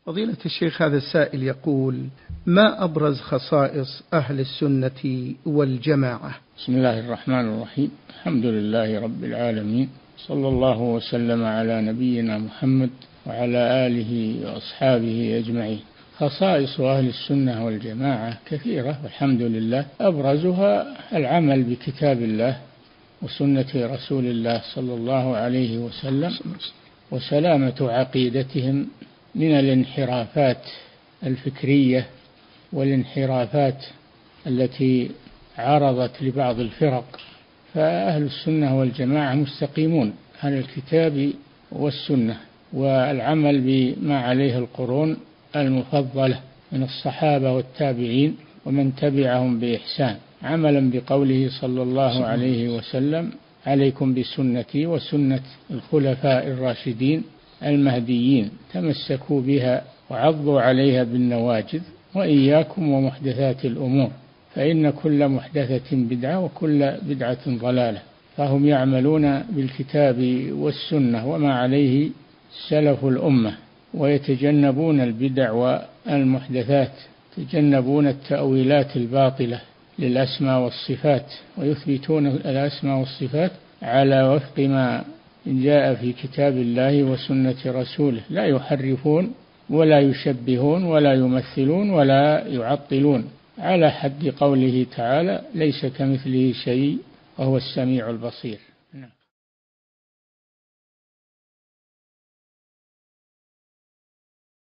فضيلة الشيخ، هذا السائل يقول: ما أبرز خصائص أهل السنة والجماعة؟ بسم الله الرحمن الرحيم. الحمد لله رب العالمين، صلى الله وسلم على نبينا محمد وعلى آله وأصحابه أجمعين. خصائص أهل السنة والجماعة كثيرة والحمد لله، أبرزها العمل بكتاب الله وسنة رسول الله صلى الله عليه وسلم، وسلامة عقيدتهم من الانحرافات الفكرية والانحرافات التي عرضت لبعض الفرق. فأهل السنة والجماعة مستقيمون على الكتاب والسنة، والعمل بما عليه القرون المفضلة من الصحابة والتابعين ومن تبعهم بإحسان، عملا بقوله صلى الله عليه وسلم: عليكم بسنتي وسنة الخلفاء الراشدين المهديين، تمسكوا بها وعضوا عليها بالنواجذ، وإياكم ومحدثات الأمور، فإن كل محدثة بدعة وكل بدعة ضلالة. فهم يعملون بالكتاب والسنة وما عليه سلف الأمة، ويتجنبون البدع والمحدثات، يتجنبون التأويلات الباطلة للأسماء والصفات، ويثبتون الأسماء والصفات على وفق ما جاء في كتاب الله وسنة رسوله، لا يحرفون ولا يشبهون ولا يمثلون ولا يعطلون، على حد قوله تعالى: ليس كمثله شيء وهو السميع البصير.